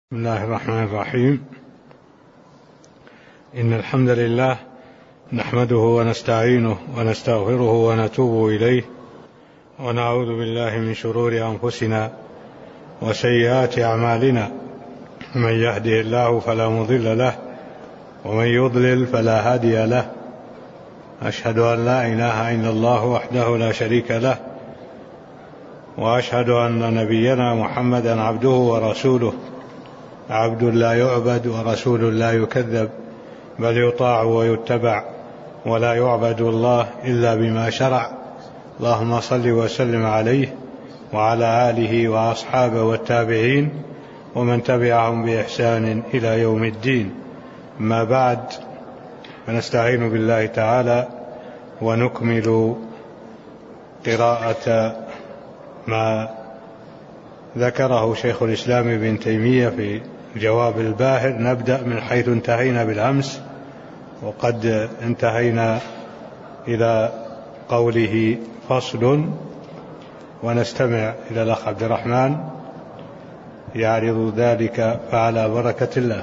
بسم الله الرحمن الرحيم. إن الحمد لله نحمده ونستعينه ونستغفره ونتوب إليه، ونعوذ بالله من شرور أنفسنا وسيئات أعمالنا، من يهده الله فلا مضل له ومن يضلل فلا هادي له. أشهد أن لا إله إلا الله وحده لا شريك له، وأشهد أن نبينا محمدا عبده ورسوله، عبد لا يعبد ورسول لا يكذب، بل يطاع ويتبع، ولا يعبد الله إلا بما شرع. اللهم صل وسلم عليه وعلى آله وأصحابه والتابعين ومن تبعهم بإحسان إلى يوم الدين. ما بعد، فنستعين بالله تعالى ونكمل قراءة ما ذكره شيخ الإسلام ابن تيمية في جواب الباهر. نبدأ من حيث انتهينا بالأمس، وقد انتهينا إلى قوله فصل، ونستمع إلى الأخ عبد الرحمن يعرض ذلك، فعلى بركة الله.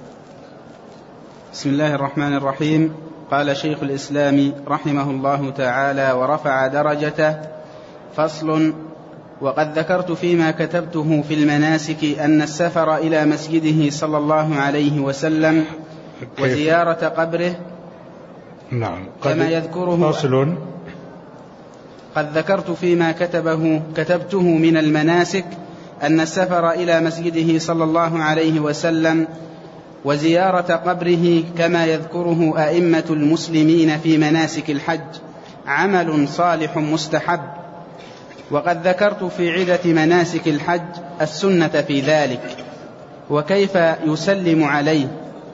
بسم الله الرحمن الرحيم. قال شيخ الإسلام رحمه الله تعالى ورفع درجته: فصل: وقد ذكرت فيما كتبته في المناسك أن السفر إلى مسجده صلى الله عليه وسلم وزيارة قبره كما يذكره. فصل: قد ذكرت فيما كتبته من المناسك أن السفر إلى مسجده صلى الله عليه وسلم وزيارة قبره كما يذكره أئمة المسلمين في مناسك الحج عمل صالح مستحب، وقد ذكرت في عدة مناسك الحج السنة في ذلك وكيف يسلم عليه.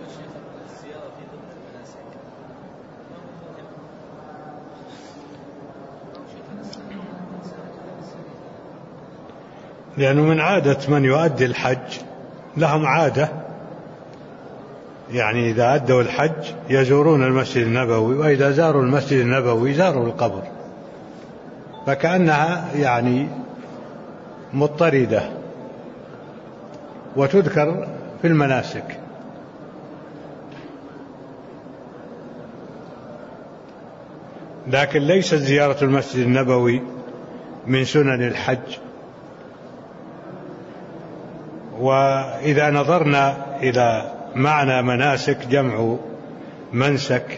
لأنه من عادة من يؤدي الحج، لهم عادة، يعني إذا أدوا الحج يزورون المسجد النبوي، وإذا زاروا المسجد النبوي زاروا القبر، فكأنها يعني مضطردة وتذكر في المناسك. لكن ليست زيارة المسجد النبوي من سنن الحج. وإذا نظرنا إلى معنى مناسك، جمع منسك،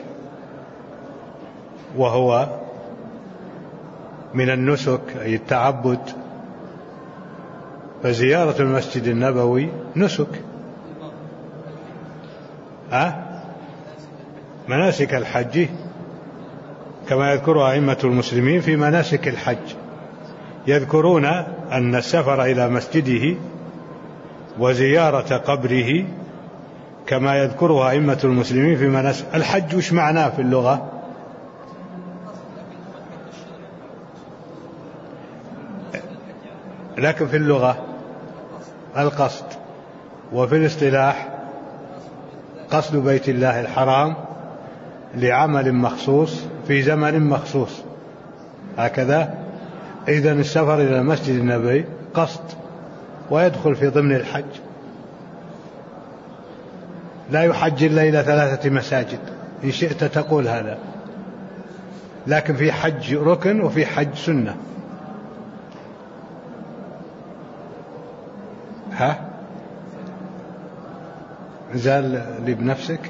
وهو من النسك أي التعبد، فزيارة المسجد النبوي نسك. مناسك الحج كما يذكرها أئمة المسلمين في مناسك الحج، يذكرون أن السفر إلى مسجده وزيارة قبره كما يذكرها أئمة المسلمين في مناسك الحج. وش معناه في اللغة؟ لكن في اللغة القصد، وفي الاصطلاح قصد بيت الله الحرام لعمل مخصوص في زمن مخصوص، هكذا. إذن السفر إلى المسجد النبوي قصد ويدخل في ضمن الحج. لا يحج إلا إلى 3 مساجد إن شئت تقول هذا، لكن في حج ركن وفي حج سنة. زال لي بنفسك.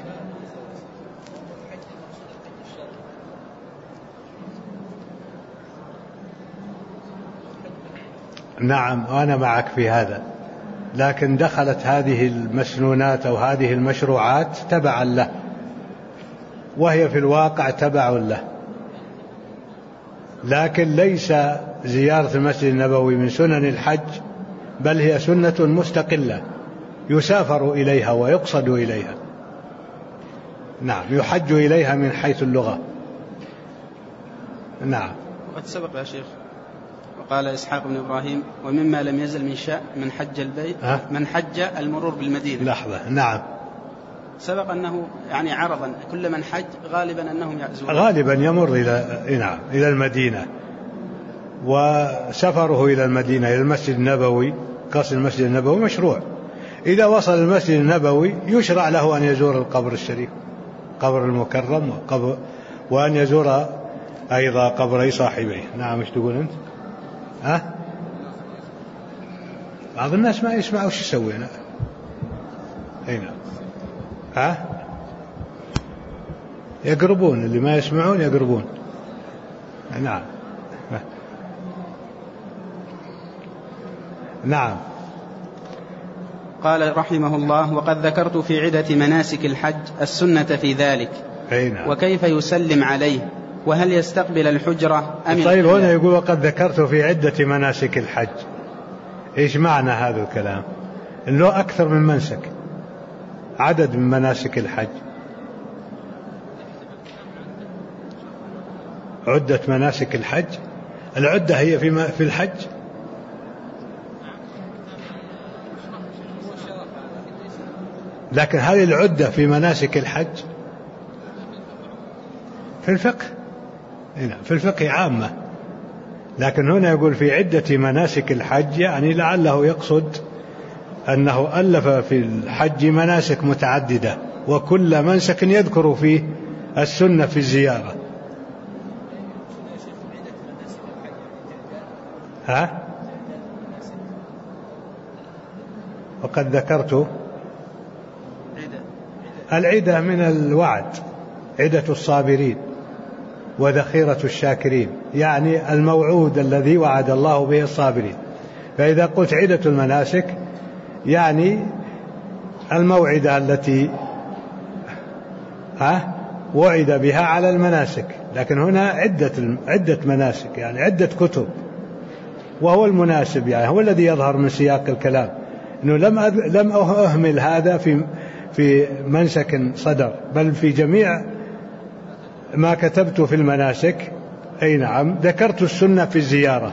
نعم، أنا معك في هذا، لكن دخلت هذه المسنونات أو هذه المشروعات تبعا له، وهي في الواقع تبع له. لكن ليس زيارة المسجد النبوي من سنن الحج، بل هي سنة مستقلة يسافر إليها ويقصد إليها. نعم، يحج إليها من حيث اللغة. نعم. قد سبق يا شيخ، وقال إسحاق بن إبراهيم: ومما لم يزل من شاء من حج البيت من حج المرور بالمدينة. لحظة. نعم، سبق أنه يعني عرضا كل من حج غالبا أنهم يعزون، غالبا يمر إلى المدينة، وسفره إلى المدينة إلى المسجد النبوي، قصد المسجد النبوي مشروع. إذا وصل المسجد النبوي يشرع له أن يزور القبر الشريف، قبر المكرم، وأن يزور أيضا قبري صاحبيه. نعم. ايش تقول أنت؟ بعض الناس ما يسمعوا وش يسوينا. هنا يقربون، اللي ما يسمعون يقربون. نعم. نعم. قال رحمه الله: وقد ذكرت في عدة مناسك الحج السنة في ذلك. نعم. وكيف يسلم عليه، وهل يستقبل الحجرة أم؟ طيب هنا يقول وقد ذكرت في عدة مناسك الحج. إيش معنى هذا الكلام؟ إنه أكثر من منسك، عدد من مناسك الحج، عدة مناسك الحج. العدة هي في الحج. لكن هذه العدة في مناسك الحج في الفقه، في الفقه عامة، لكن هنا يقول في عدة مناسك الحج، يعني لعله يقصد أنه ألف في الحج مناسك متعددة، وكل منسك يذكر فيه السنة في الزيارة. وقد ذكرت العدة من الوعد، عدة الصابرين وذخيرة الشاكرين، يعني الموعود الذي وعد الله به الصابرين. فإذا قلت عدة المناسك يعني الموعدة التي وعد بها على المناسك. لكن هنا عدة مناسك، يعني عدة كتب، وهو المناسب، يعني هو الذي يظهر من سياق الكلام، إنه لم أهمل هذا في منسك صدر، بل في جميع ما كتبت في المناسك. نعم. ذكرت السنة في الزيارة.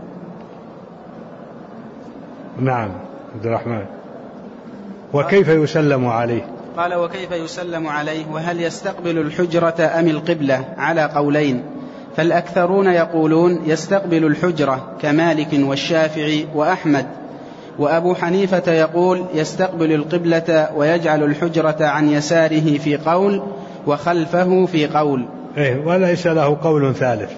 نعم. عبد الرحمن. وكيف يسلم عليه؟ قال: وكيف يسلم عليه، وهل يستقبل الحجرة أم القبلة؟ على قولين، فالأكثرون يقولون يستقبل الحجرة كمالك والشافعي وأحمد، وأبو حنيفة يقول يستقبل القبلة ويجعل الحجرة عن يساره في قول، وخلفه في قول. وليس له قول ثالث،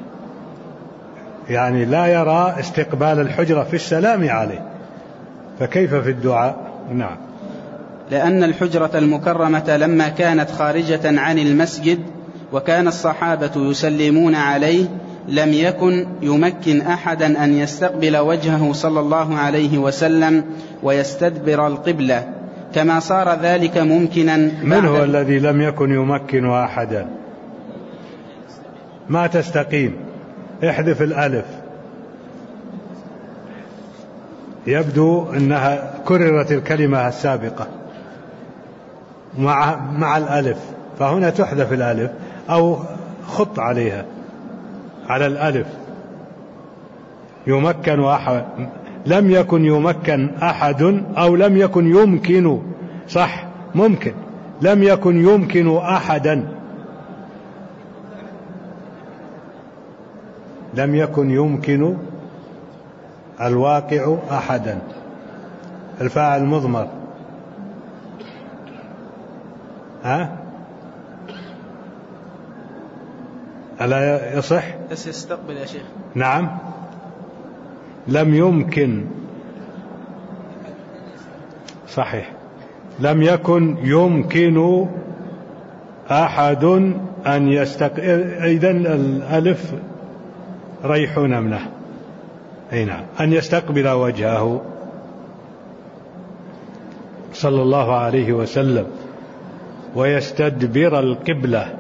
يعني لا يرى استقبال الحجرة في السلام عليه، فكيف في الدعاء؟ نعم. لأن الحجرة المكرمة لما كانت خارجة عن المسجد وكان الصحابة يسلمون عليه لم يكن يمكن أحدا أن يستقبل وجهه صلى الله عليه وسلم ويستدبر القبلة، كما صار ذلك ممكنا. من هو الذي لم يكن يمكن أحدا؟ ما تستقيم، احذف الألف، يبدو أنها كررت الكلمة السابقة مع الألف، فهنا تحذف الألف أو خط عليها على الألف. يمكن أحد، لم يكن يمكن أحد، أو لم يكن يمكن، صح، ممكن، لم يكن يمكن أحدا، لم يكن يمكن الواقع أحدا، الفاعل مضمر. ألا يصح؟ بس يستقبل يا شيخ. نعم. لم يمكن، صحيح، لم يكن يمكن أحد أن يستقبل. إذن الألف ريحون منه. نعم. أن يستقبل وجهه صلى الله عليه وسلم ويستدبر القبلة.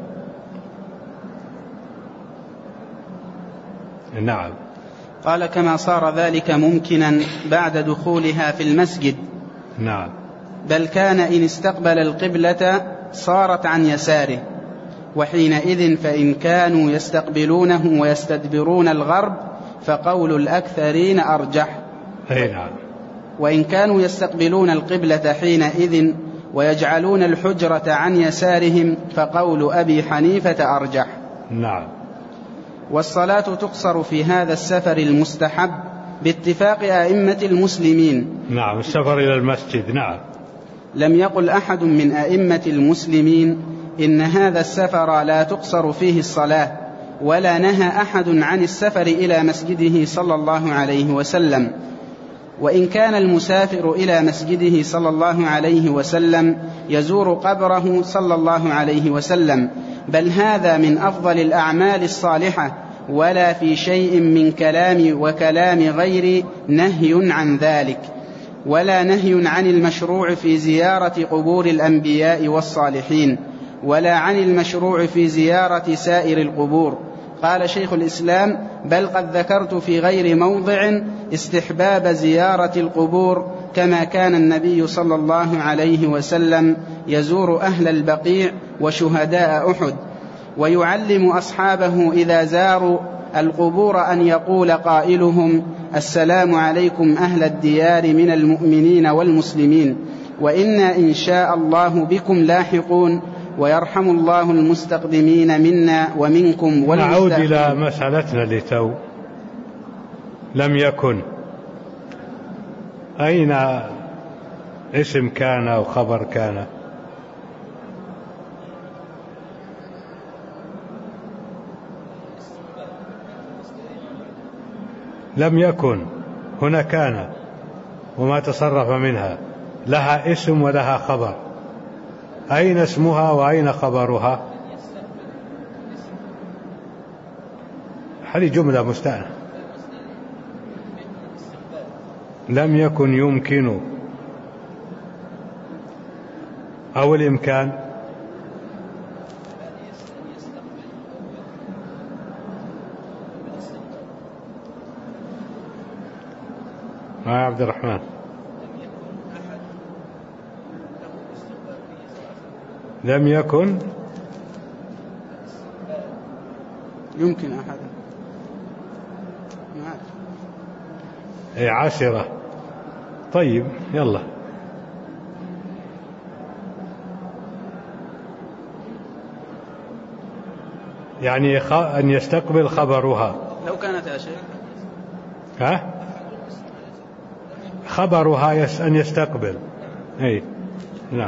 نعم. قال: كما صار ذلك ممكنا بعد دخولها في المسجد. نعم. بل كان إن استقبل القبلة صارت عن يساره، وحينئذ فإن كانوا يستقبلونه ويستدبرون الغرب فقول الأكثرين أرجح. نعم. وإن كانوا يستقبلون القبلة حينئذ ويجعلون الحجرة عن يسارهم فقول أبي حنيفة أرجح. نعم. والصلاة تقصر في هذا السفر المستحب باتفاق أئمة المسلمين. نعم، السفر إلى المسجد. نعم. لم يقل أحد من أئمة المسلمين إن هذا السفر لا تقصر فيه الصلاة، ولا نهى أحد عن السفر إلى مسجده صلى الله عليه وسلم. وإن كان المسافر إلى مسجده صلى الله عليه وسلم يزور قبره صلى الله عليه وسلم، بل هذا من أفضل الأعمال الصالحة، ولا في شيء من كلام وكلام غير نهي عن ذلك، ولا نهي عن المشروع في زيارة قبور الأنبياء والصالحين، ولا عن المشروع في زيارة سائر القبور. قال شيخ الإسلام: بل قد ذكرت في غير موضع استحباب زيارة القبور، كما كان النبي صلى الله عليه وسلم يزور أهل البقيع وشهداء أحد، ويعلم أصحابه إذا زاروا القبور أن يقول قائلهم: السلام عليكم أهل الديار من المؤمنين والمسلمين، وإنا إن شاء الله بكم لاحقون، ويرحم الله المستقدمين منا ومنكم والمستأخرين. نعود إلى مسألتنا لتو. لم يكن، أين اسم كان أو خبر كان؟ لم يكن هنا كان، وما تصرف منها لها اسم ولها خبر. أين اسمها وأين خبرها؟ هذه جملة مستأنفة. لم يكن يمكن أو الإمكان. يا عبد الرحمن، لم يكن يمكن أحد عشرة. طيب يلا. يعني أن يستقبل خبرها. لو كانت يا شيخ خبرها أن يستقبل. أي لا.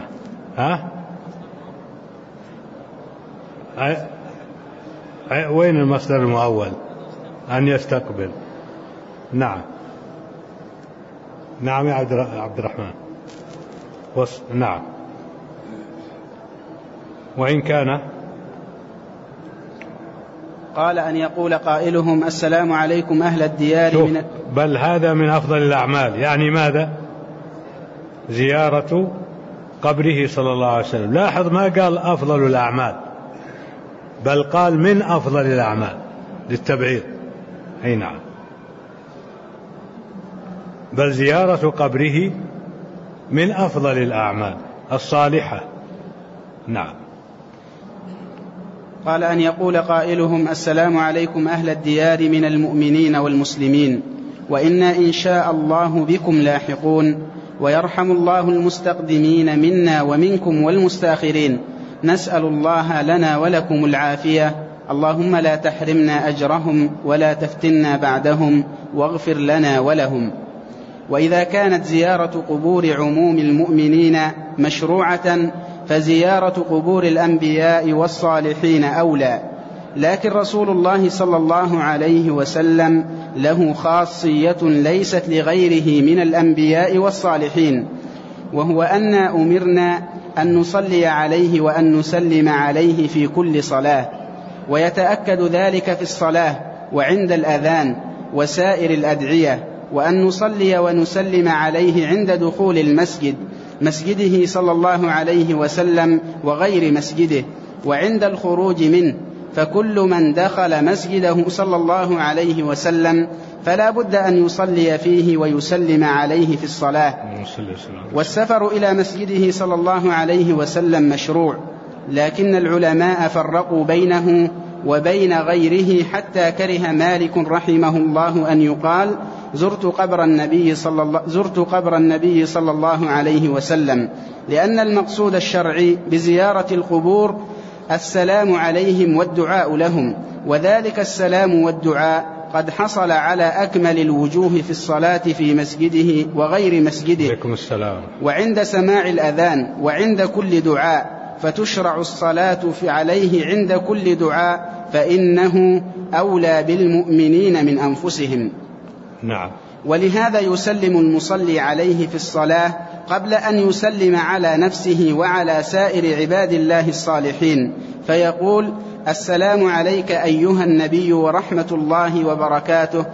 وين المصدر المؤول؟ أن يستقبل. نعم نعم يا عبد الرحمن. نعم. وإن كان، قال أن يقول قائلهم: السلام عليكم أهل الديار من بل هذا من أفضل الأعمال. يعني ماذا؟ زيارة قبره صلى الله عليه وسلم. لاحظ ما قال أفضل الأعمال، بل قال من أفضل الأعمال للتبعيض. أي نعم. بل زيارة قبره من أفضل الأعمال الصالحة. نعم. قال أن يقول قائلهم: السلام عليكم أهل الديار من المؤمنين والمسلمين، وإنا إن شاء الله بكم لاحقون، ويرحم الله المستقدمين منا ومنكم والمستأخرين. نسأل الله لنا ولكم العافية، اللهم لا تحرمنا أجرهم ولا تفتنا بعدهم، واغفر لنا ولهم. وإذا كانت زيارة قبور عموم المؤمنين مشروعة، فزيارة قبور الأنبياء والصالحين أولى. لكن رسول الله صلى الله عليه وسلم له خاصية ليست لغيره من الأنبياء والصالحين، وهو أن أمرنا أن نصلي عليه وأن نسلم عليه في كل صلاة، ويتأكد ذلك في الصلاة وعند الأذان وسائر الأدعية، وأن نصلي ونسلم عليه عند دخول المسجد، مسجده صلى الله عليه وسلم وغير مسجده، وعند الخروج منه. فكل من دخل مسجده صلى الله عليه وسلم فلا بد أن يصلي فيه ويسلم عليه في الصلاة. والسفر إلى مسجده صلى الله عليه وسلم مشروع، لكن العلماء فرقوا بينه وبين غيره، حتى كره مالك رحمه الله أن يقال: زرت قبر النبي صلى الله عليه وسلم، لأن المقصود الشرعي بزيارة القبور السلام عليهم والدعاء لهم، وذلك السلام والدعاء قد حصل على أكمل الوجوه في الصلاة في مسجده وغير مسجده. عليكم السلام. وعند سماع الأذان وعند كل دعاء، فتشرع الصلاة عليه عند كل دعاء، فإنه أولى بالمؤمنين من أنفسهم. نعم. ولهذا يسلم المصلي عليه في الصلاة قبل أن يسلم على نفسه وعلى سائر عباد الله الصالحين، فيقول: السلام عليك أيها النبي ورحمة الله وبركاته.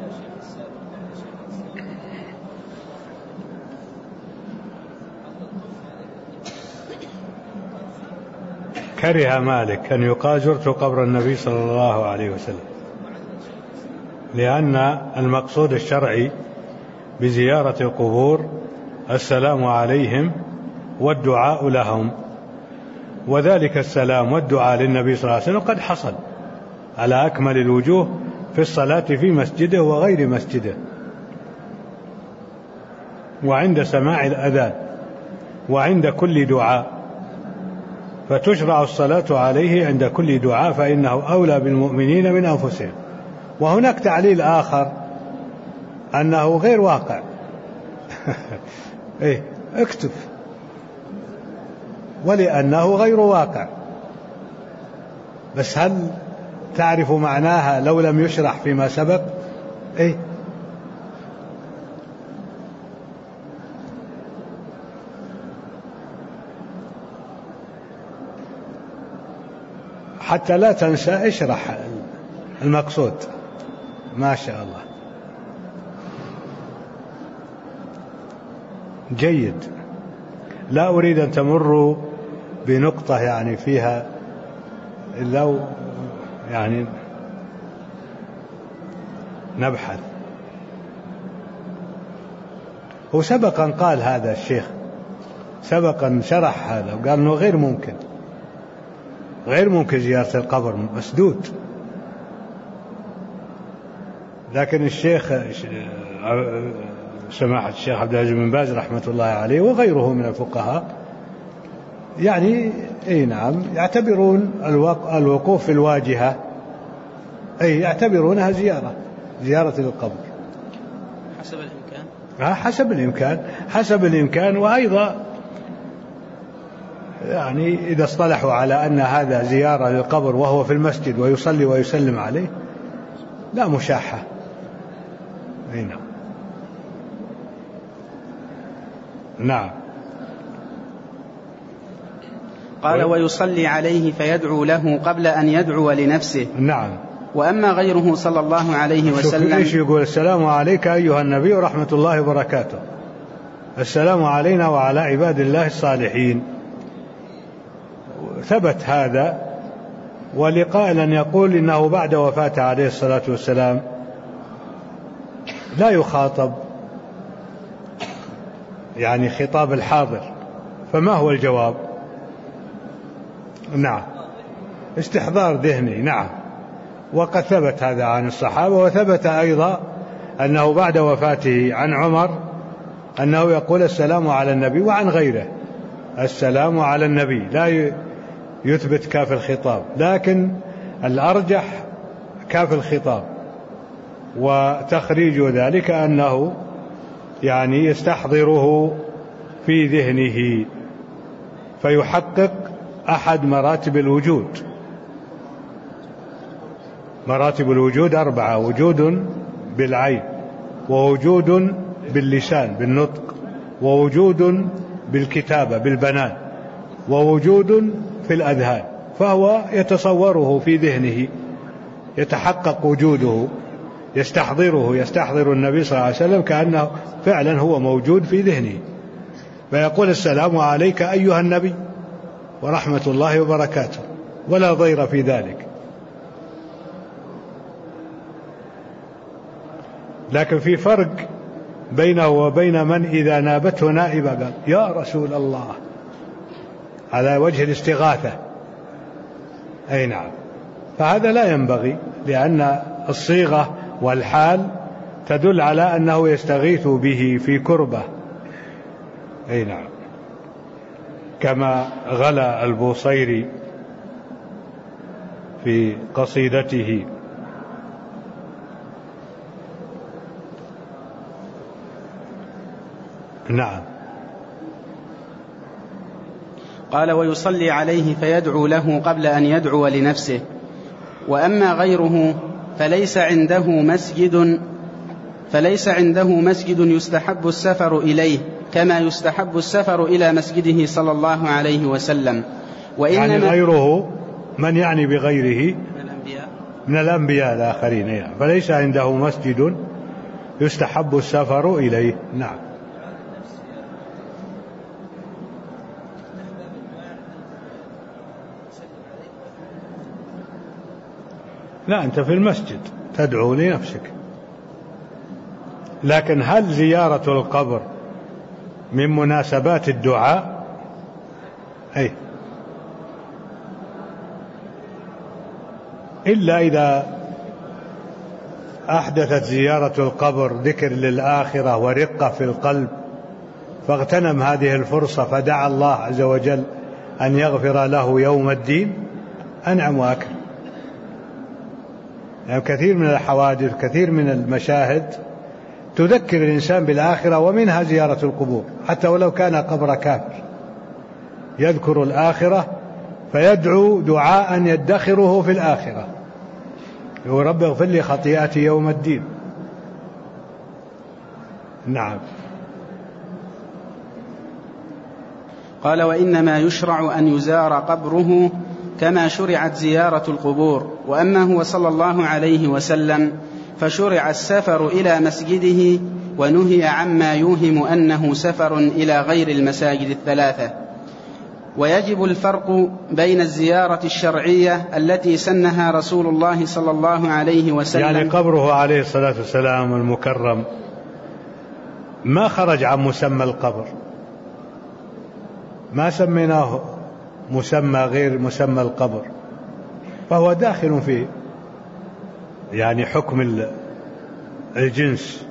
كره مالك أن يقال زرت قبر النبي صلى الله عليه وسلم، لأن المقصود الشرعي بزيارة القبور السلام عليهم والدعاء لهم، وذلك السلام والدعاء للنبي صلى الله عليه وسلم قد حصل على أكمل الوجوه في الصلاة في مسجده وغير مسجده، وعند سماع الأذان وعند كل دعاء، فتشرع الصلاة عليه عند كل دعاء، فإنه أولى بالمؤمنين من أنفسهم. وهناك تعليل آخر أنه غير واقع. إيه اكتب، ولأنه غير واقع. بس هل تعرف معناها لو لم يشرح فيما سبق؟ إيه حتى لا تنسى اشرح المقصود. ما شاء الله، جيد. لا أريد أن تمروا بنقطة يعني فيها لو يعني نبحث. هو سبقا قال هذا الشيخ، سبقا شرح هذا وقال أنه غير ممكن زيارة القبر، مسدود. لكن الشيخ سماحة الشيخ عبد العزيز بن باز رحمة الله عليه وغيره من الفقهاء يعني نعم يعتبرون الوقوف في الواجهة يعتبرونها زيارة للقبر حسب الإمكان. وأيضا يعني إذا اصطلحوا على أن هذا زيارة للقبر وهو في المسجد ويصلي ويسلم عليه لا مشاحة. نعم. قال: ويصلي عليه فيدعو له قبل أن يدعو لنفسه. نعم. وأما غيره صلى الله عليه وسلم إيش يقول؟ السلام عليك أيها النبي ورحمة الله وبركاته، السلام علينا وعلى عباد الله الصالحين. ثبت هذا. ولقائل أن يقول إنه بعد وفاته عليه الصلاة والسلام لا يخاطب يعني خطاب الحاضر، فما هو الجواب؟ نعم، استحضار ذهني. نعم. وقد ثبت هذا عن الصحابة، وثبت أيضا أنه بعد وفاته عن عمر أنه يقول السلام على النبي، وعن غيره السلام على النبي، لا يثبت كاف الخطاب، لكن الأرجح كاف الخطاب. وتخريج ذلك أنه يعني يستحضره في ذهنه فيحقق أحد مراتب الوجود. مراتب الوجود 4: وجود بالعين، ووجود باللسان بالنطق، ووجود بالكتابة بالبنان، ووجود في الأذهان. فهو يتصوره في ذهنه، يتحقق وجوده، يستحضر النبي صلى الله عليه وسلم كأنه فعلا هو موجود في ذهنه، فيقول السلام عليك أيها النبي ورحمة الله وبركاته، ولا ضير في ذلك. لكن في فرق بينه وبين من إذا نابته نائبة قال يا رسول الله على وجه الاستغاثة. أي نعم. فهذا لا ينبغي، لأن الصيغة والحال تدل على أنه يستغيث به في كربة. أي نعم. كما غلا البوصيري في قصيدته نعم. قال: ويصلي عليه فيدعو له قبل أن يدعو لنفسه. وأما غيره فليس عنده مسجد يستحب السفر إليه كما يستحب السفر إلى مسجده صلى الله عليه وسلم. يعني غيره من يعني بغيره من الأنبياء الآخرين يعني. فليس عنده مسجد يستحب السفر إليه. نعم. لا، أنت في المسجد تدعو لنفسك، لكن هل زيارة القبر من مناسبات الدعاء؟ أي، إلا إذا أحدثت زيارة القبر ذكر للآخرة ورقة في القلب، فاغتنم هذه الفرصة فدعا الله عز وجل أن يغفر له يوم الدين، أنعم وأكرم. يعني كثير من الحوادث، كثير من المشاهد تذكر الإنسان بالآخرة، ومنها زيارة القبور، حتى ولو كان قبر كافر يذكر الآخرة فيدعو دعاء يدخره في الآخرة، يقول: رب اغفر لي خطيئتي يوم الدين. نعم. قال: وإنما يشرع أن يزار قبره كما شرعت زيارة القبور. وأما هو صلى الله عليه وسلم فشرع السفر إلى مسجده، ونهي عما يوهم أنه سفر إلى غير المساجد الثلاثة. ويجب الفرق بين الزيارة الشرعية التي سنها رسول الله صلى الله عليه وسلم، يعني قبره عليه الصلاة والسلام المكرم ما خرج عن مسمى القبر، ما سميناه مسمى غير مسمى القبر، فهو داخل فيه يعني حكم الجنس.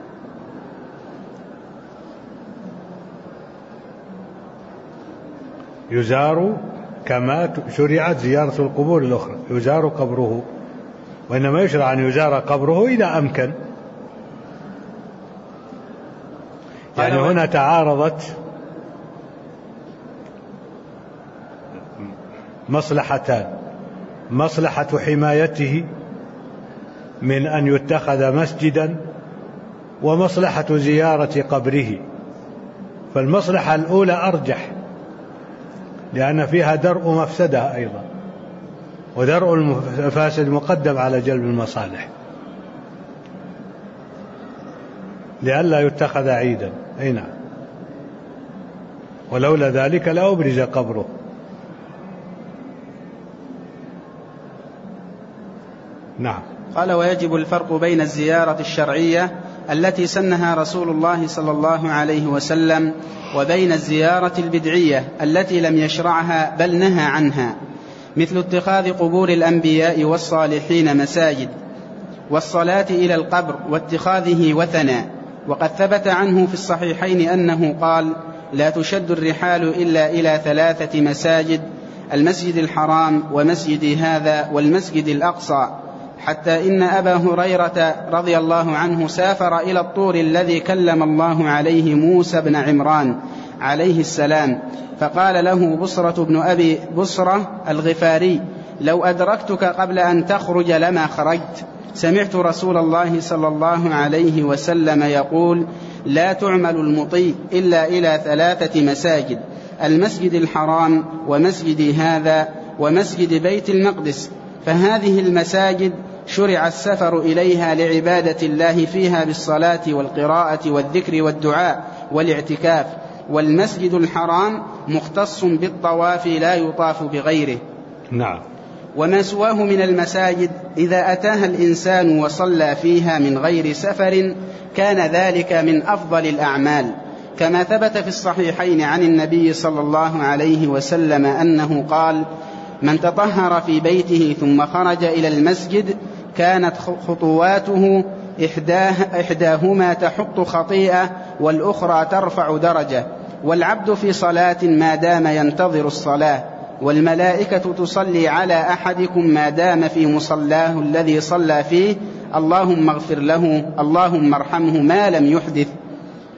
يزار كما شرعت زيارة القبور الأخرى، يزار قبره، وإنما يشرع أن يزار قبره إذا أمكن. يعني هنا تعارضت مصلحتان: مصلحة حمايته من أن يتخذ مسجدا، ومصلحة زيارة قبره. فالمصلحة الأولى أرجح، لأن فيها درء مفسدة أيضا، ودرء المفاسد مقدم على جلب المصالح، لئلا يتخذ عيدا. أي نعم. ولولا ذلك لأبرز قبره. نعم. قال: ويجب الفرق بين الزيارة الشرعية التي سنها رسول الله صلى الله عليه وسلم وبين الزيارة البدعية التي لم يشرعها بل نهى عنها، مثل اتخاذ قبور الأنبياء والصالحين مساجد، والصلاة إلى القبر واتخاذه وثنا. وقد ثبت عنه في الصحيحين أنه قال: لا تشد الرحال إلا إلى 3 مساجد: المسجد الحرام، ومسجد هذا، والمسجد الأقصى. حتى إن أبا هريرة رضي الله عنه سافر إلى الطور الذي كلم الله عليه موسى بن عمران عليه السلام، فقال له بصرة بن أبي بصرة الغفاري: لو أدركتك قبل أن تخرج لما خرجت. سمعت رسول الله صلى الله عليه وسلم يقول: لا تعمل المطي إلا إلى 3 مساجد: المسجد الحرام، ومسجد هذا، ومسجد بيت المقدس. فهذه المساجد شرع السفر إليها لعبادة الله فيها بالصلاة والقراءة والذكر والدعاء والاعتكاف. والمسجد الحرام مختص بالطواف لا يطاف بغيره. نعم. وما سواه من المساجد إذا أتاها الإنسان وصلى فيها من غير سفر كان ذلك من أفضل الأعمال، كما ثبت في الصحيحين عن النبي صلى الله عليه وسلم أنه قال: من تطهر في بيته ثم خرج إلى المسجد كانت خطواته إحداهما تحط خطيئة والأخرى ترفع درجة. والعبد في صلاة ما دام ينتظر الصلاة، والملائكة تصلي على أحدكم ما دام في مصلاه الذي صلى فيه: اللهم اغفر له، اللهم ارحمه ما لم يحدث.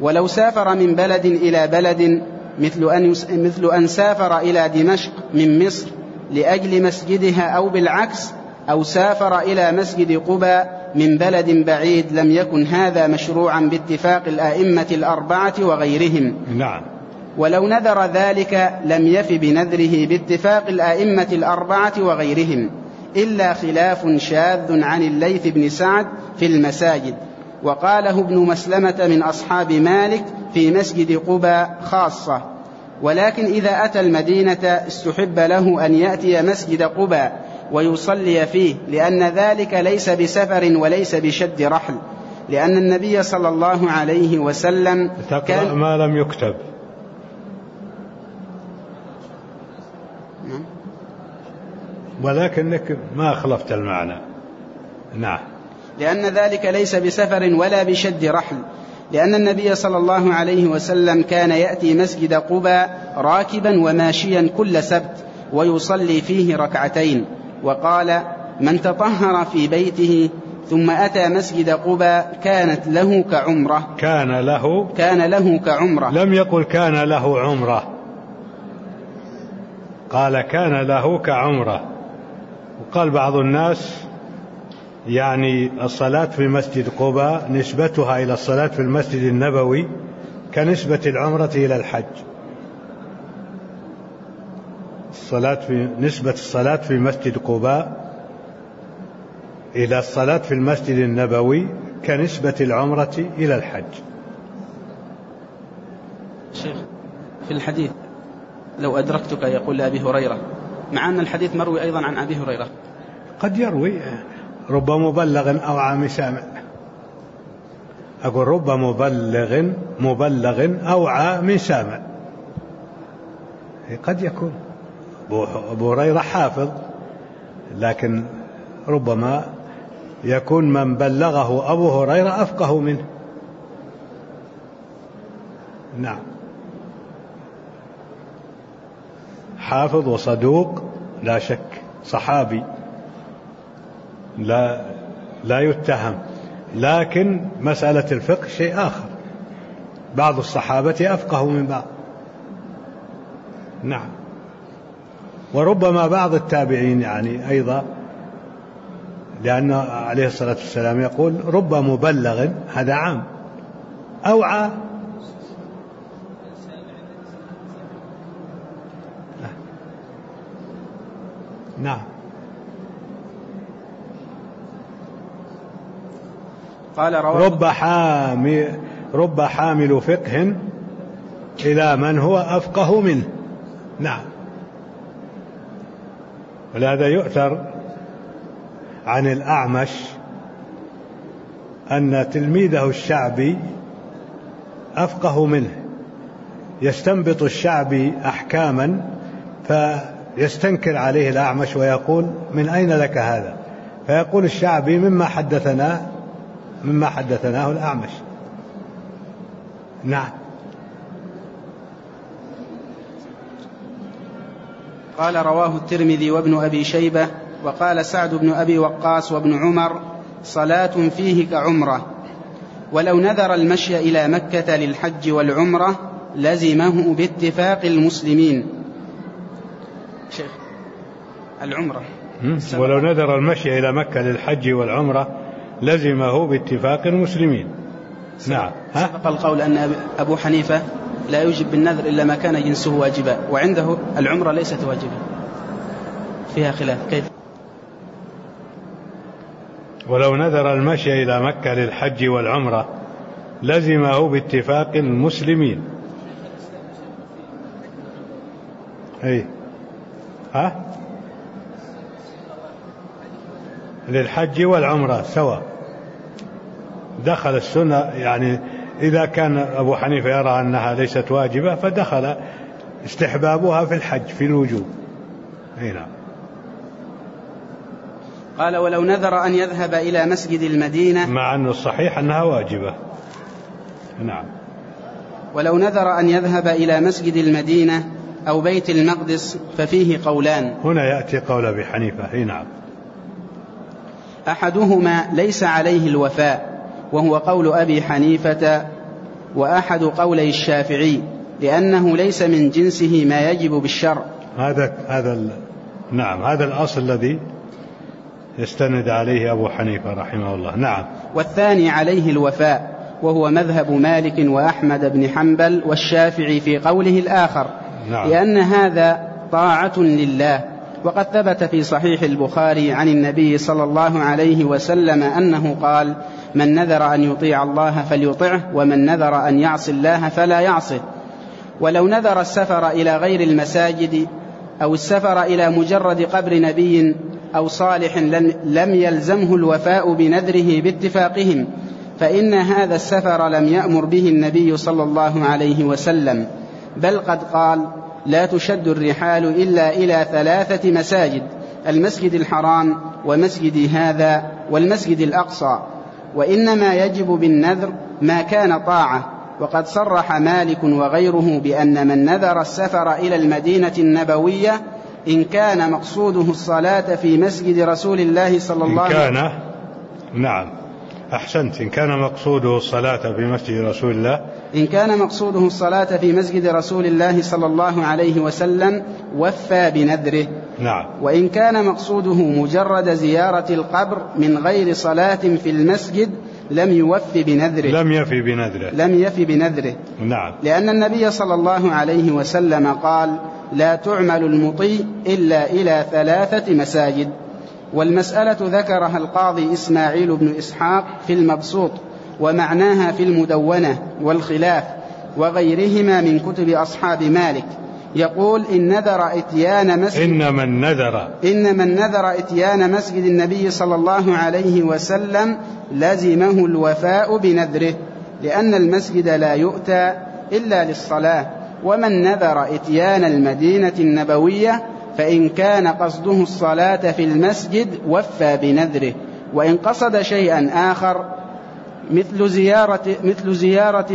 ولو سافر من بلد إلى بلد مثل أن سافر إلى دمشق من مصر لأجل مسجدها أو بالعكس، أو سافر إلى مسجد قباء من بلد بعيد، لم يكن هذا مشروعا باتفاق الآئمة الأربعة وغيرهم. نعم. ولو نذر ذلك لم يف بنذره باتفاق الآئمة الأربعة وغيرهم، إلا خلاف شاذ عن الليث بن سعد في المساجد، وقاله ابن مسلمة من أصحاب مالك في مسجد قباء خاصة. ولكن إذا أتى المدينة استحب له أن يأتي مسجد قباء ويصلي فيه، لأن ذلك ليس بسفر وليس بشد رحل، لأن النبي صلى الله عليه وسلم كان ما لم يكتب. ولكنك ما أخلفت المعنى. نعم. لأن ذلك ليس بسفر ولا بشد رحل، لأن النبي صلى الله عليه وسلم كان يأتي مسجد قباء راكبا وماشيا كل سبت ويصلي فيه ركعتين. وقال: من تطهر في بيته ثم أتى مسجد قباء كانت له كعمرة. كان له كعمرة. لم يقل كان له عمرة، قال كان له كعمرة. وقال بعض الناس يعني الصلاة في مسجد قباء نسبتها إلى الصلاة في المسجد النبوي كنسبة العمرة إلى الحج. نسبة الصلاة في مسجد قباء إلى الصلاة في المسجد النبوي كنسبة العمرة إلى الحج. شيخ، في الحديث لو أدركتك يقول لأبي هريرة، مع أن الحديث مروي أيضا عن أبي هريرة. قد يروي رب مبلغ أو عام سامع. أقول رب مبلغ أو عام سامع، قد يكون أبو هريرة حافظ، لكن ربما يكون من بلغه أبو هريرة أفقه منه. نعم. حافظ وصدوق لا شك، صحابي لا يتهم، لكن مسألة الفقه شيء آخر، بعض الصحابة أفقه من بعض. نعم. وربما بعض التابعين يعني أيضا، لأن عليه الصلاة والسلام يقول رب مبلغ، هذا عام، أوعى. نعم. قال رب حامل فقه إلى من هو أفقه منه. نعم. ولهذا يؤثر عن الأعمش أن تلميذه الشعبي أفقه منه، يستنبط الشعبي أحكاما فيستنكر عليه الأعمش ويقول من أين لك هذا؟ فيقول الشعبي مما حدثناه الأعمش. نعم. قال: رواه الترمذي وابن أبي شيبة. وقال سعد بن أبي وقاص وابن عمر: صلاة فيه كعمرة. ولو نذر المشي إلى مكة للحج والعمرة لزمه باتفاق المسلمين. شيخ، العمرة ولو نذر المشي إلى مكة للحج والعمرة لزمه باتفاق المسلمين. نعم. سبق القول أن أبو حنيفة لا يوجب بالنذر إلا ما كان جنسه واجبا، وعنده العمرة ليست واجبة، فيها خلاف. كيف؟ ولو نذر المشي إلى مكة للحج والعمرة لزمه باتفاق المسلمين. أي للحج والعمرة سواء، دخل السنة. يعني إذا كان أبو حنيفة يرى أنها ليست واجبة فدخل استحبابها في الحج في الوجوب. هنا قال: ولو نذر أن يذهب إلى مسجد المدينة، مع أن الصحيح أنها واجبة. نعم. ولو نذر أن يذهب إلى مسجد المدينة أو بيت المقدس ففيه قولان. هنا يأتي قول أبي حنيفة. نعم. أحدهما ليس عليه الوفاء، وهو قول أبي حنيفة وأحد قولي الشافعي، لأنه ليس من جنسه ما يجب بالشرع. هذا الأصل الذي يستند عليه أبو حنيفة رحمه الله. نعم. والثاني عليه الوفاء، وهو مذهب مالك وأحمد بن حنبل والشافعي في قوله الآخر. نعم. لأن هذا طاعة لله. وقد ثبت في صحيح البخاري عن النبي صلى الله عليه وسلم أنه قال: من نذر أن يطيع الله فليطعه، ومن نذر أن يعصي الله فلا يعصه. ولو نذر السفر إلى غير المساجد أو السفر إلى مجرد قبر نبي أو صالح لم يلزمه الوفاء بنذره باتفاقهم، فإن هذا السفر لم يأمر به النبي صلى الله عليه وسلم، بل قد قال: لا تشد الرحال إلا إلى 3 مساجد: المسجد الحرام ومسجد هذا والمسجد الأقصى. وإنما يجب بالنذر ما كان طاعة. وقد صرح مالك وغيره بأن من نذر السفر إلى المدينة النبوية إن كان مقصوده الصلاة في مسجد رسول الله صلى الله عليه وسلم. نعم أحسنت. إن كان مقصوده الصلاة في مسجد رسول الله، إن كان مقصوده الصلاة في مسجد رسول الله صلى الله عليه وسلم وفى بنذره. نعم. وإن كان مقصوده مجرد زيارة القبر من غير صلاة في المسجد لم يفي بنذره. نعم. لأن النبي صلى الله عليه وسلم قال: لا تعمل المطيع إلا إلى 3 مساجد. والمسألة ذكرها القاضي إسماعيل بن إسحاق في المبسوط، ومعناها في المدونة والخلاف وغيرهما من كتب أصحاب مالك. يقول: إن من نذر إتيان مسجد النبي صلى الله عليه وسلم لزمه الوفاء بنذره، لأن المسجد لا يؤتى إلا للصلاة. ومن نذر إتيان المدينة النبوية فإن كان قصده الصلاة في المسجد وفى بنذره. وإن قصد شيئا آخر مثل زيارة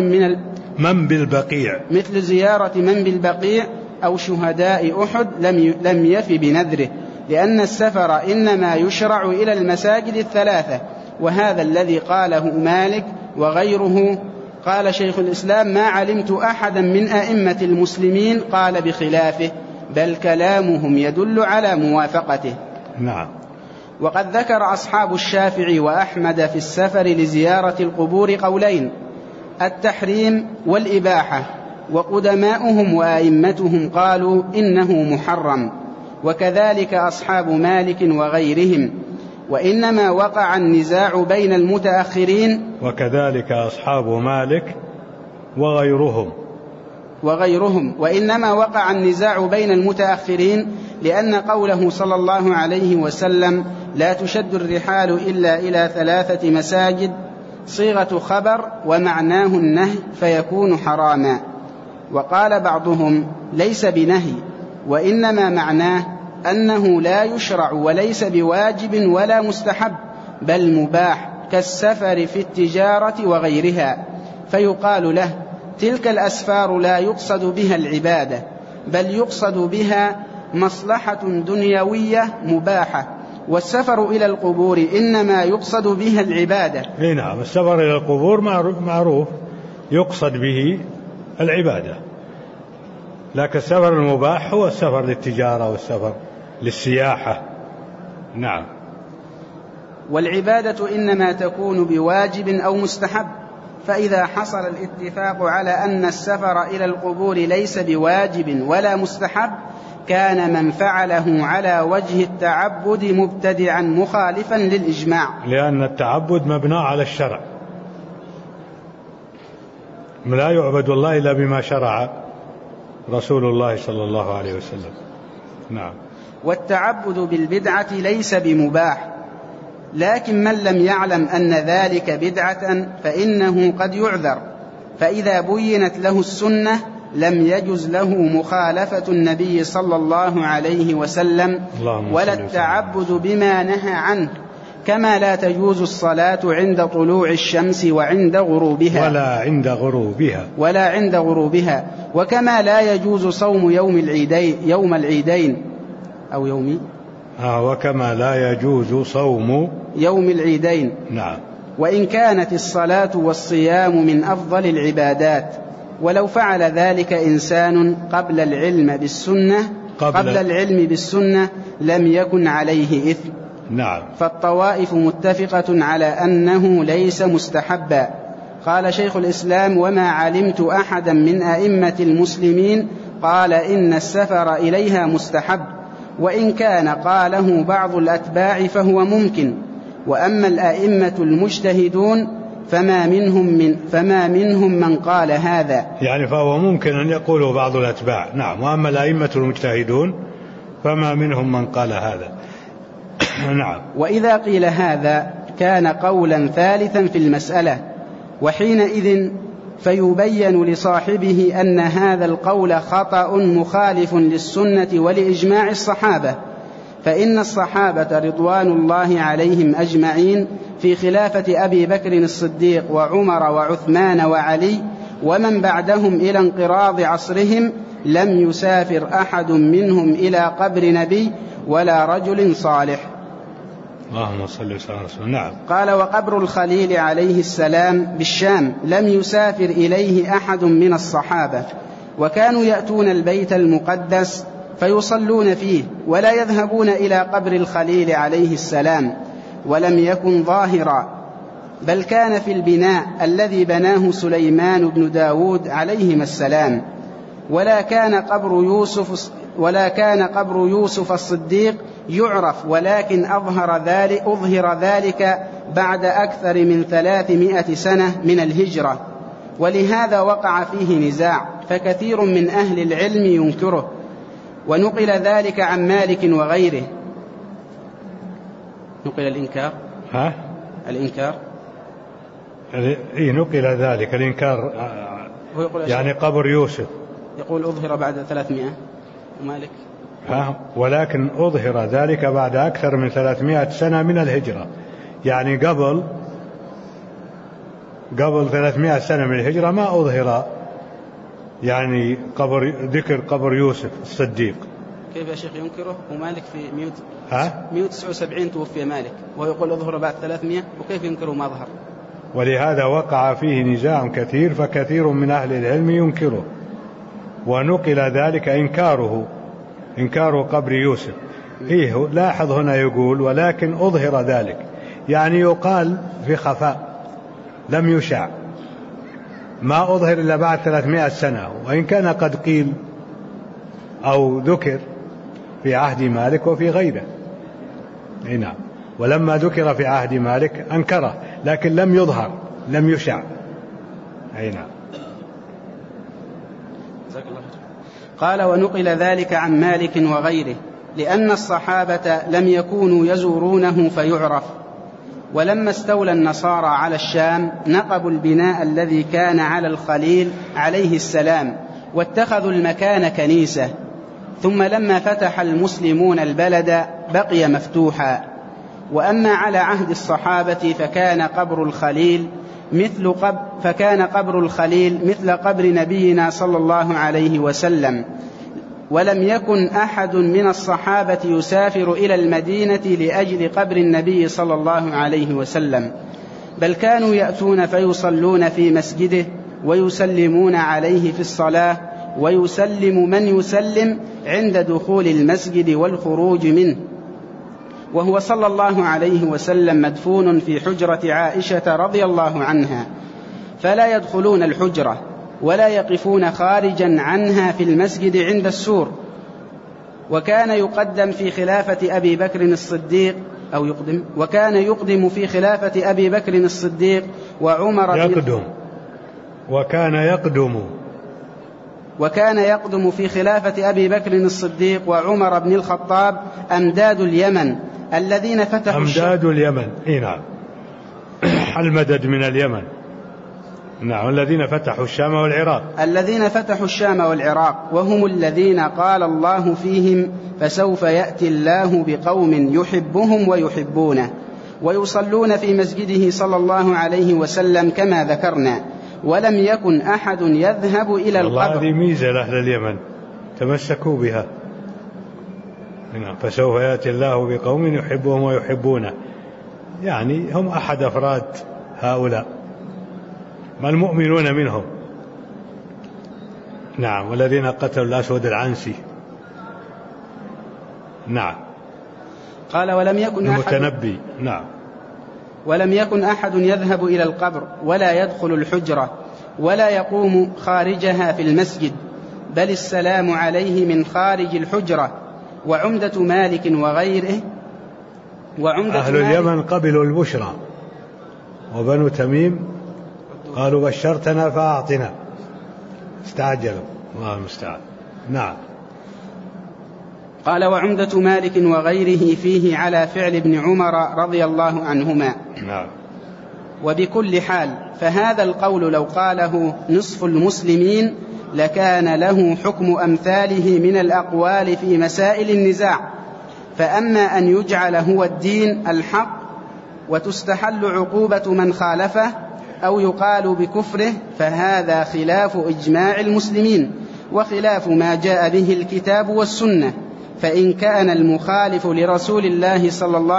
من بالبقيع أو شهداء أحد لم يف بنذره، لأن السفر إنما يشرع إلى المساجد 3. وهذا الذي قاله مالك وغيره. قال شيخ الإسلام: ما علمت أحدا من أئمة المسلمين قال بخلافه، بل كلامهم يدل على موافقته. نعم. وقد ذكر أصحاب الشافعي وأحمد في السفر لزيارة القبور قولين: التحريم والإباحة. وقدماؤهم وأئمتهم قالوا إنه محرم، وكذلك أصحاب مالك وغيرهم. وإنما وقع النزاع بين المتأخرين، وكذلك أصحاب مالك وغيرهم. وإنما وقع النزاع بين المتأخرين لأن قوله صلى الله عليه وسلم: لا تشد الرحال إلا إلى 3 مساجد صيغة خبر ومعناه النهي فيكون حراما. وقال بعضهم: ليس بنهي، وإنما معناه أنه لا يشرع وليس بواجب ولا مستحب، بل مباح كالسفر في التجارة وغيرها. فيقال له: تلك الأسفار لا يقصد بها العبادة، بل يقصد بها مصلحة دنيوية مباحة، والسفر إلى القبور إنما يقصد بها العبادة. نعم. السفر إلى القبور معروف يقصد به العبادة، لكن السفر المباح هو السفر للتجارة والسفر للسياحة. نعم. والعبادة إنما تكون بواجب أو مستحب. فإذا حصل الاتفاق على أن السفر إلى القبور ليس بواجب ولا مستحب كان من فعله على وجه التعبد مبتدعا مخالفا للإجماع، لأن التعبد مبنى على الشرع، لا يعبد الله إلا بما شرع رسول الله صلى الله عليه وسلم. نعم. والتعبد بالبدعة ليس بمباح، لكن من لم يعلم أن ذلك بدعة فإنه قد يعذر، فإذا بينت له السنة لم يجز له مخالفة النبي صلى الله عليه وسلم ولا التعبد بما نهى عنه، كما لا تجوز الصلاة عند طلوع الشمس وعند غروبها ولا عند غروبها، وكما لا يجوز صوم يوم العيدين وكما لا يجوز صوم يوم العيدين. نعم. وإن كانت الصلاة والصيام من أفضل العبادات، ولو فعل ذلك إنسان قبل العلم بالسنة لم يكن عليه إثم. نعم. فالطوائف متفقة على أنه ليس مستحبا. قال شيخ الإسلام: وما علمت أحدا من أئمة المسلمين قال إن السفر إليها مستحب، وإن كان قاله بعض الأتباع فهو ممكن. وأما الأئمة المجتهدون فما منهم من قال هذا، يعني فهو ممكن أن يقوله بعض الأتباع. نعم. وأما الأئمة المجتهدون فما منهم من قال هذا. نعم. وإذا قيل هذا كان قولا ثالثا في المسألة، وحينئذ فيبين لصاحبه أن هذا القول خطأ مخالف للسنة ولإجماع الصحابة، فإن الصحابة رضوان الله عليهم أجمعين في خلافة أبي بكر الصديق وعمر وعثمان وعلي ومن بعدهم إلى انقراض عصرهم لم يسافر أحد منهم إلى قبر نبي ولا رجل صالح. اللهم صل وسلم. نعم. قال: وقبر الخليل عليه السلام بالشام لم يسافر إليه أحد من الصحابة، وكانوا يأتون البيت المقدس فيصلون فيه ولا يذهبون إلى قبر الخليل عليه السلام، ولم يكن ظاهرا، بل كان في البناء الذي بناه سليمان بن داود عليهما السلام. ولا كان قبر يوسف الصديق يعرف، ولكن أظهر ذلك بعد أكثر من 300 سنة من الهجرة، ولهذا وقع فيه نزاع، فكثير من أهل العلم ينكره، ونقل ذلك عن مالك وغيره. نقل الإنكار. الإنكار. نقل ذلك الإنكار، يعني قبر يوسف يقول أظهر بعد 300 ومالك. ولكن أظهر ذلك بعد أكثر من 300 سنة من الهجرة، يعني قبل 300 سنة من الهجرة ما أظهر يعني ذكر قبر يوسف الصديق. كيف يا شيخ ينكره ومالك في 179 توفي مالك ويقول أظهر بعد 300، وكيف ينكره ما ظهر؟ ولهذا وقع فيه نزاع كثير، فكثير من أهل العلم ينكره، ونقل ذلك إنكار قبر يوسف. لاحظ هنا يقول: ولكن أظهر ذلك، يعني يقال في خفاء لم يشع، ما أظهر إلا بعد 300 سنة، وإن كان قد قيل أو ذكر في عهد مالك وفي غيره. نعم. ولما ذكر في عهد مالك أنكره، لكن لم يظهر، لم يشع. نعم. قال: ونقل ذلك عن مالك وغيره، لأن الصحابة لم يكونوا يزورونه فيعرف. ولما استولى النصارى على الشام نقبوا البناء الذي كان على الخليل عليه السلام، واتخذوا المكان كنيسة. ثم لما فتح المسلمون البلد بقي مفتوحا. وأما على عهد الصحابة فكان قبر الخليل مثل قبر نبينا صلى الله عليه وسلم، ولم يكن أحد من الصحابة يسافر إلى المدينة لأجل قبر النبي صلى الله عليه وسلم، بل كانوا يأتون فيصلون في مسجده ويسلمون عليه في الصلاة، ويسلم من يسلم عند دخول المسجد والخروج منه. وهو صلى الله عليه وسلم مدفون في حجرة عائشة رضي الله عنها، فلا يدخلون الحجرة ولا يقفون خارجا عنها في المسجد عند السور. وكان يقدم في خلافة أبي بكر الصديق وكان يقدم في خلافة أبي بكر الصديق وعمر وكان يقدم في خلافة أبي بكر الصديق وعمر بن الخطاب أمداد اليمن الذين فتحوا نعم. المدد من اليمن. نعم. الذين فتحوا الشام والعراق وهم الذين قال الله فيهم: فسوف يأتي الله بقوم يحبهم ويحبونه ويصلون في مسجده صلى الله عليه وسلم كما ذكرنا، ولم يكن أحد يذهب إلى القبر. هذه ميزة لأهل اليمن تمسكوا بها. فسوف يأتي الله بقوم يحبهم ويحبونه، يعني هم أحد أفراد هؤلاء ما المؤمنون منهم. نعم. والذين قتلوا الأسود العنسي. نعم. قال ولم يكن المتنبي. نعم. ولم يكن أحد يذهب إلى القبر ولا يدخل الحجرة ولا يقوم خارجها في المسجد، بل السلام عليه من خارج الحجرة. وعمدة مالك وغيره أهل اليمن قبلوا البشرى، وبنو تميم قالوا بشرتنا فأعطنا، استعجلوا، الله المستعان. نعم. قال وعمدة مالك وغيره فيه على فعل ابن عمر رضي الله عنهما. نعم. وبكل حال فهذا القول لو قاله نصف المسلمين لكان له حكم أمثاله من الأقوال في مسائل النزاع. فأما أن يجعل هو الدين الحق وتستحل عقوبة من خالفه أو يقال بكفره فهذا خلاف إجماع المسلمين وخلاف ما جاء به الكتاب والسنة. فإن كان المخالف للرسول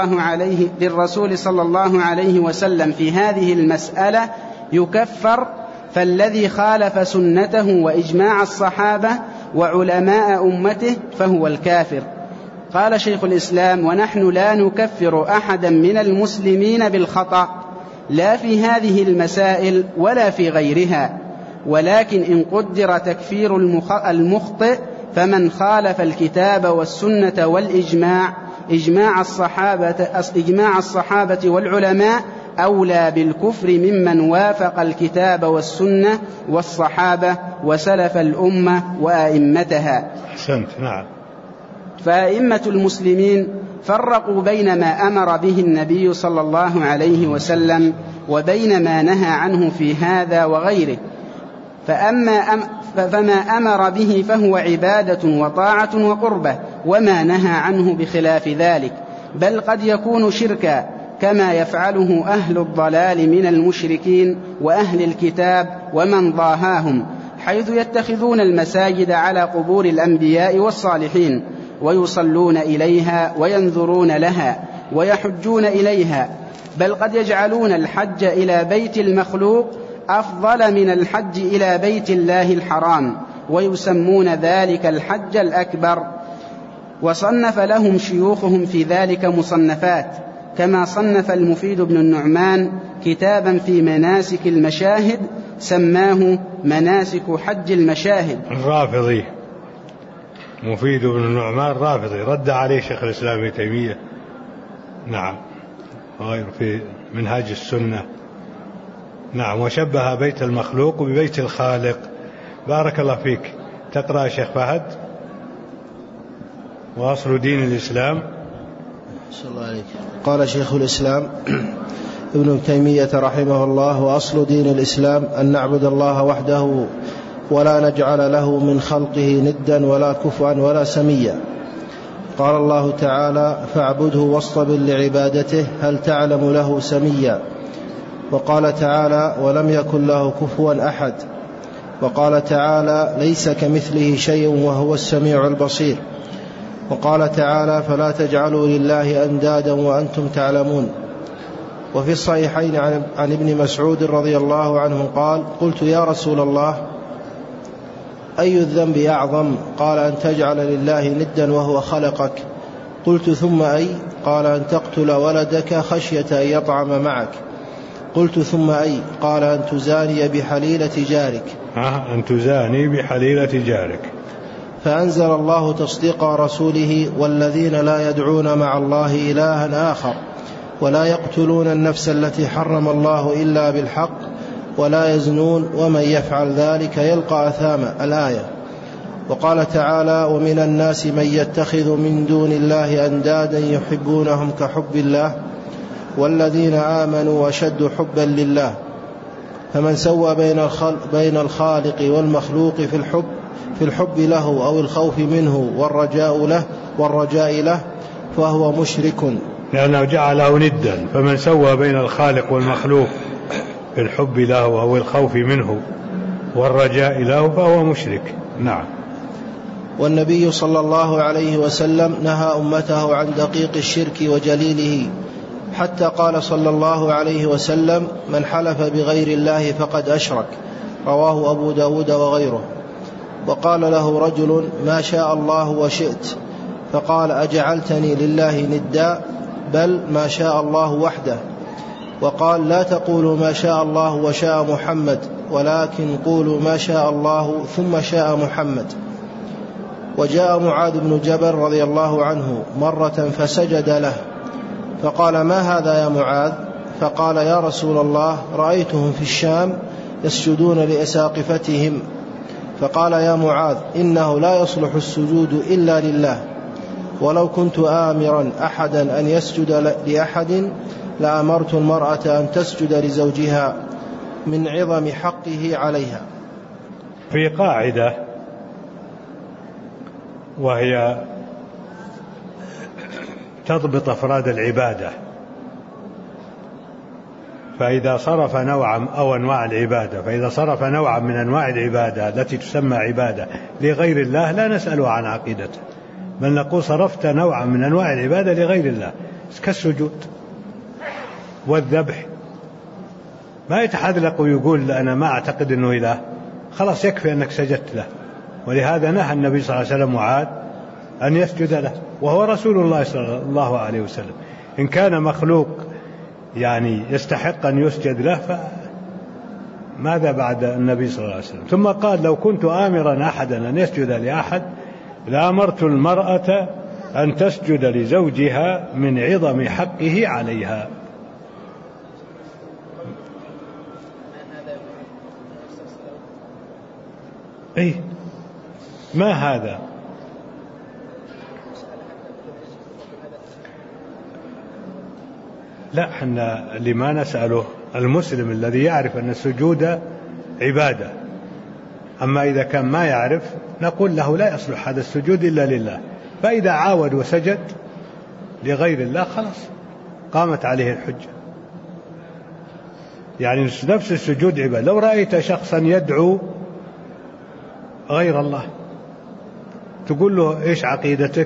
صلى الله عليه وسلم في هذه المسألة يكفر، فالذي خالف سنته وإجماع الصحابة وعلماء أمته فهو الكافر. قال شيخ الإسلام ونحن لا نكفر أحدا من المسلمين بالخطأ لا في هذه المسائل ولا في غيرها، ولكن إن قدر تكفير المخطئ فمن خالف الكتاب والسنة والإجماع إجماع الصحابة والعلماء أولى بالكفر ممن وافق الكتاب والسنة والصحابة وسلف الأمة وأئمتها. أحسنت. نعم. فأئمة المسلمين فرقوا بين ما أمر به النبي صلى الله عليه وسلم وبين ما نهى عنه في هذا وغيره. فما أمر به فهو عبادة وطاعة وقربة، وما نهى عنه بخلاف ذلك، بل قد يكون شركا كما يفعله أهل الضلال من المشركين وأهل الكتاب ومن ضاهاهم، حيث يتخذون المساجد على قبور الأنبياء والصالحين ويصلون إليها وينذرون لها ويحجون إليها، بل قد يجعلون الحج إلى بيت المخلوق أفضل من الحج إلى بيت الله الحرام، ويسمون ذلك الحج الأكبر. وصنف لهم شيوخهم في ذلك مصنفات، كما صنف المفيد بن النعمان كتابا في مناسك المشاهد سماه مناسك حج المشاهد. الرافضي مفيد بن النعمان رافضي، رد عليه شيخ الإسلام ابن تيمية. نعم. غير في منهاج السنة. نعم. وشبه بيت المخلوق ببيت الخالق. بارك الله فيك. تقرأ شيخ فهد وأصل دين الإسلام. صلى الله عليك. قال شيخ الإسلام ابن تيمية رحمه الله: وأصل دين الإسلام أن نعبد الله وحده ولا نجعل له من خلقه ندا ولا كفوا ولا سميا. قال الله تعالى: فاعبده واصطبر لعبادته هل تعلم له سميا. وقال تعالى: ولم يكن له كفوا أحد. وقال تعالى: ليس كمثله شيء وهو السميع البصير. وقال تعالى: فلا تجعلوا لله أندادا وأنتم تعلمون. وفي الصحيحين عن ابن مسعود رضي الله عنه قال: قلت يا رسول الله أي الذنب أعظم؟ قال: أن تجعل لله ندا وهو خلقك. قلت ثم أي؟ قال: أن تقتل ولدك خشية أن يطعم معك. قلت ثم أي؟ قال: أن تزاني بحليلة جارك. أن تزاني بحليلة جارك. فأنزل الله تصديق رسوله: والذين لا يدعون مع الله إلها آخر ولا يقتلون النفس التي حرم الله إلا بالحق ولا يزنون ومن يفعل ذلك يلقى أثاما. الآية. وقال تعالى: ومن الناس من يتخذ من دون الله أندادا يحبونهم كحب الله والذين آمنوا أشد حبا لله. فمن سوى بين الخالق والمخلوق في الحب له أو الخوف منه والرجاء له فهو مشرك، لأنه جعله ندا. فمن سوى بين الخالق والمخلوق في الحب له أو الخوف منه والرجاء له فهو مشرك. نعم. والنبي صلى الله عليه وسلم نهى أمته عن دقيق الشرك وجليله، حتى قال صلى الله عليه وسلم: من حلف بغير الله فقد أشرك. رواه أبو داود وغيره. وقال له رجل: ما شاء الله وشئت. فقال: أجعلتني لله ندا؟ بل ما شاء الله وحده. وقال: لا تقولوا ما شاء الله وشاء محمد، ولكن قولوا ما شاء الله ثم شاء محمد. وجاء معاذ بن جبل رضي الله عنه مرة فسجد له، فقال: ما هذا يا معاذ؟ فقال: يا رسول الله، رأيتهم في الشام يسجدون لأساقفتهم. فقال: يا معاذ، إنه لا يصلح السجود إلا لله، ولو كنت آمرا أحدا أن يسجد لأحد لأمرت المرأة أن تسجد لزوجها من عظم حقه عليها. في قاعدة وهي تضبط أفراد العبادة، فإذا صرف نوعا أو أنواع العبادة، فإذا صرف نوعا من أنواع العبادة التي تسمى عبادة لغير الله لا نسأله عن عقيدته، بل نقول صرفت نوعا من أنواع العبادة لغير الله، كالسجود والذبح. ما يتحذلق ويقول أنا ما أعتقد أنه إله، خلاص يكفي أنك سجدت له. ولهذا نهى النبي صلى الله عليه وسلم معاذ أن يسجد له، وهو رسول الله صلى الله عليه وسلم. إن كان مخلوق يعني يستحق أن يسجد له، فماذا بعد النبي صلى الله عليه وسلم؟ ثم قال: لو كنت آمرا أحدا أن يسجد لأحد لأمرت المرأة أن تسجد لزوجها من عظم حقه عليها. إيه ما هذا؟ لا، حنا لما نسأله المسلم الذي يعرف أن السجود عبادة. أما إذا كان ما يعرف نقول له لا يصلح هذا السجود إلا لله، فإذا عاود وسجد لغير الله خلاص قامت عليه الحجة. يعني نفس السجود عبادة. لو رأيت شخصا يدعو غير الله تقول له: إيش عقيدتك؟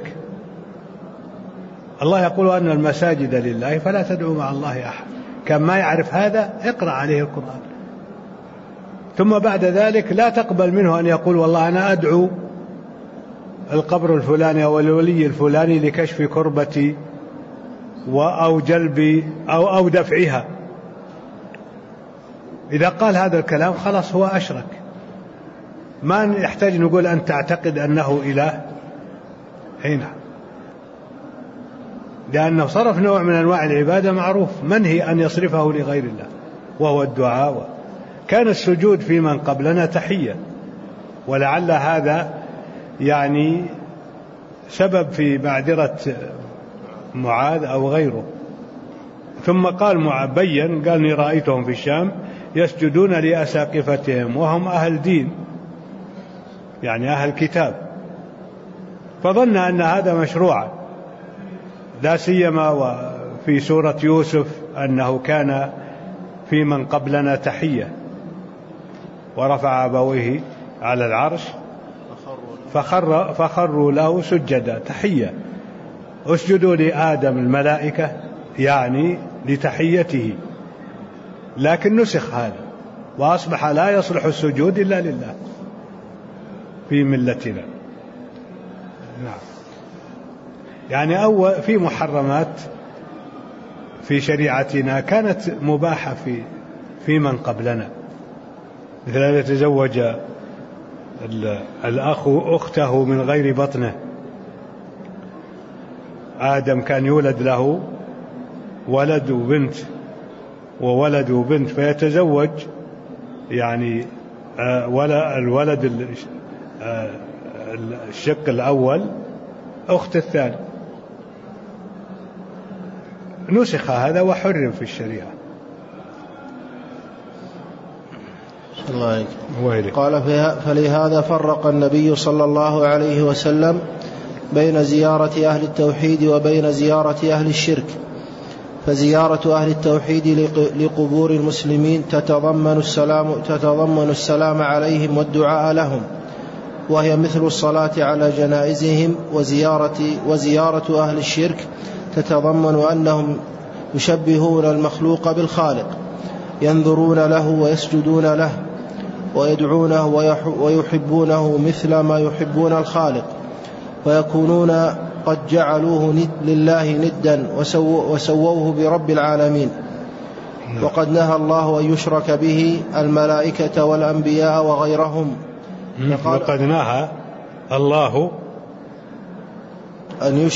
الله يقول: أن المساجد لله فلا تدعو مع الله أحد. كان ما يعرف هذا اقرأ عليه القرآن، ثم بعد ذلك لا تقبل منه أن يقول: والله أنا أدعو القبر الفلاني أو الولي الفلاني لكشف كربتي أو جلبي أو دفعها. إذا قال هذا الكلام خلاص هو أشرك. ما يحتاج نقول أن تعتقد أنه إله هنا، لأنه صرف نوع من أنواع العبادة معروف منهي أن يصرفه لغير الله، وهو الدعاء. كان السجود في من قبلنا تحية، ولعل هذا يعني سبب في معذرة معاذ أو غيره. ثم قال بين قال: إني رأيتهم في الشام يسجدون لأساقفتهم وهم أهل دين، يعني أهل كتاب، فظن أن هذا مشروع، لا سيما وفي سورة يوسف أنه كان في من قبلنا تحية، ورفع أبويه على العرش فخروا له سجدا تحية. اسجدوا لآدم الملائكة يعني لتحيته، لكن نسخ هذا وأصبح لا يصلح السجود إلا لله في ملتنا. نعم. يعني أول في محرمات في شريعتنا كانت مباحة في من قبلنا، مثل أن يتزوج الأخ أخته من غير بطنه. آدم كان يولد له ولد وبنت وولد وبنت، فيتزوج يعني الولد الشق الأول أخت الثاني. نسخ هذا وحرم في الشريعة. الله عليك. قال: فلهذا فرق النبي صلى الله عليه وسلم بين زيارة أهل التوحيد وبين زيارة أهل الشرك. فزيارة أهل التوحيد لقبور المسلمين تتضمن السلام عليهم والدعاء لهم، وهي مثل الصلاة على جنائزهم. وزيارة أهل الشرك تتضمن يشبهون المخلوق بالخالق، ينظرون له ويسجدون له ويدعونه ويحبونه مثل ما يحبون الخالق، ويكونون قد جعلوه لله ندا وسووه برب العالمين. وقد نهى الله أن يشرك به الملائكة والأنبياء وغيرهم. وقد نهى الله أن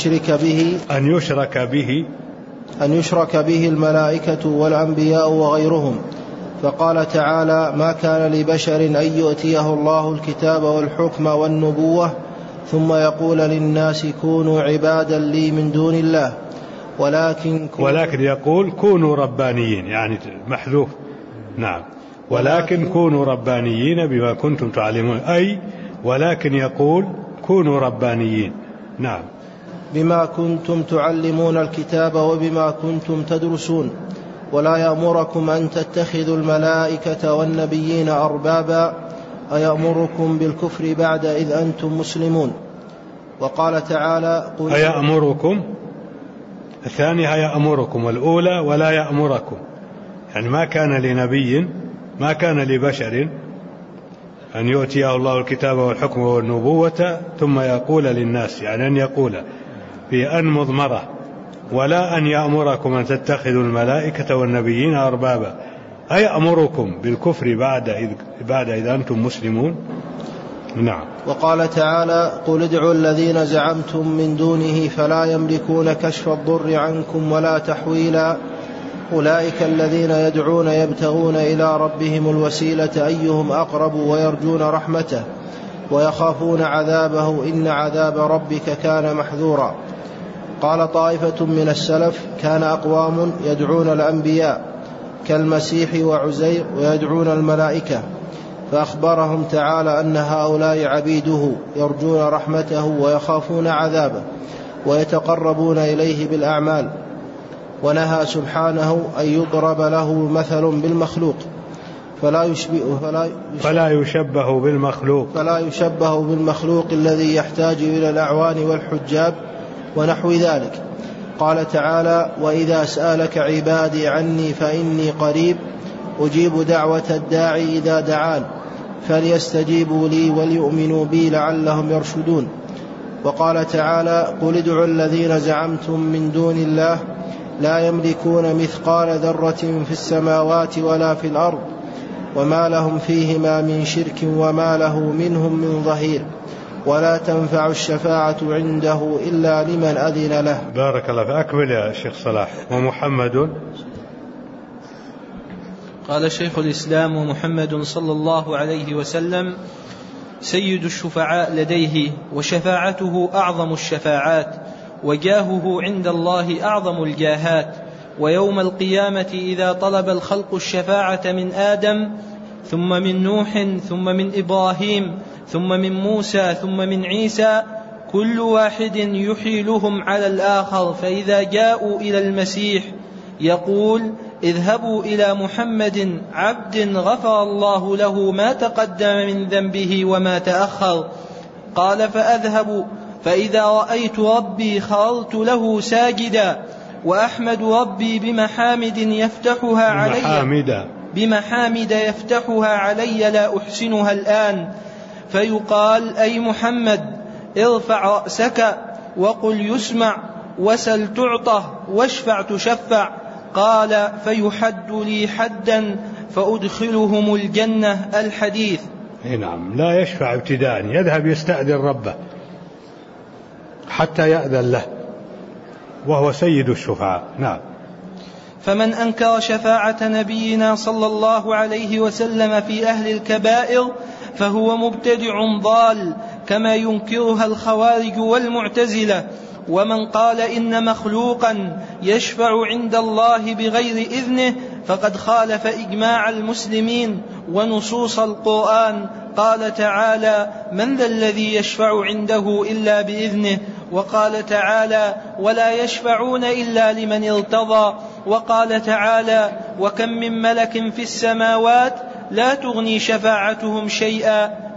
يشرك به الملائكة والأنبياء وغيرهم، فقال تعالى: ما كان لبشر أن يؤتيه الله الكتاب والحكم والنبوة ثم يقول للناس كونوا عبادا لي من دون الله ولكن يقول كونوا ربانيين، يعني محذوف. نعم. ولكن كونوا ربانيين بما كنتم تعلمون، أي ولكن يقول كونوا ربانيين. نعم. بما كنتم تعلمون الكتاب وبما كنتم تدرسون، ولا يأمركم أن تتخذوا الملائكة والنبيين أربابا أيأمركم بالكفر بعد إذ أنتم مسلمون. وقال تعالى: أيأمركم، الثانية يأمركم، والأولى ولا يأمركم، يعني ما كان لنبي، ما كان لبشر أن يؤتيه الله الكتاب والحكم والنبوة ثم يقول للناس، يعني أن يقول في أن مضمرة، ولا أن يأمركم أن تتخذوا الملائكة والنبيين أربابا أيأمركم بالكفر بعد إذ أنتم مسلمون. نعم. وقال تعالى: قل ادعوا الذين زعمتم من دونه فلا يملكون كشف الضر عنكم ولا تحويلا أولئك الذين يدعون يبتغون إلى ربهم الوسيلة أيهم أقرب ويرجون رحمته ويخافون عذابه إن عذاب ربك كان محذورا. قال طائفة من السلف: كان أقوام يدعون الأنبياء كالمسيح وعزير ويدعون الملائكة، فأخبرهم تعالى أن هؤلاء عبيده يرجون رحمته ويخافون عذابه ويتقربون إليه بالأعمال، ونهى سبحانه أن يضرب له مثل بالمخلوق فلا يشبه بالمخلوق الذي يحتاج إلى الأعوان والحجاب ونحو ذلك. قال تعالى: وإذا سألك عبادي عني فإني قريب أجيب دعوة الداعي إذا دعان فليستجيبوا لي وليؤمنوا بي لعلهم يرشدون. وقال تعالى: قل ادعوا الذين زعمتم من دون الله لا يملكون مثقال ذرة في السماوات ولا في الأرض وما لهم فيهما من شرك وما له منهم من ظهير ولا تنفع الشفاعة عنده إلا لمن أذن له. بارك الله فيك. أكمل يا شيخ صلاح. ومحمد، قال شيخ الإسلام: ومحمد صلى الله عليه وسلم سيد الشفعاء لديه، وشفاعته أعظم الشفاعات، وجاهه عند الله أعظم الجاهات. ويوم القيامة إذا طلب الخلق الشفاعة من آدم ثم من نوح ثم من إبراهيم ثم من موسى ثم من عيسى كل واحد يحيلهم على الآخر، فإذا جاءوا إلى المسيح يقول: اذهبوا إلى محمد عبد غفر الله له ما تقدم من ذنبه وما تأخر. قال: فأذهب فإذا رأيت ربي خررت له ساجدا وأحمد ربي بمحامد يفتحها علي لا أحسنها الآن. فيقال: أي محمد ارفع رأسك وقل يسمع وسل تعطه واشفع تشفع. قال: فيحد لي حدا فأدخلهم الجنة. الحديث. نعم. لا يشفع ابتداء، يذهب يستأذن ربه حتى يأذن له، وهو سيد الشفعاء. نعم. فمن أنكر شفاعة نبينا صلى الله عليه وسلم في أهل الكبائر فهو مبتدع ضال كما ينكرها الخوارج والمعتزلة. ومن قال إن مخلوقا يشفع عند الله بغير إذنه فقد خالف إجماع المسلمين ونصوص القرآن. قال تعالى: من ذا الذي يشفع عنده إلا بإذنه. وقال تعالى: ولا يشفعون إلا لمن ارتضى. وقال تعالى: وكم من ملك في السماوات لا تغني شفاعتهم شيئا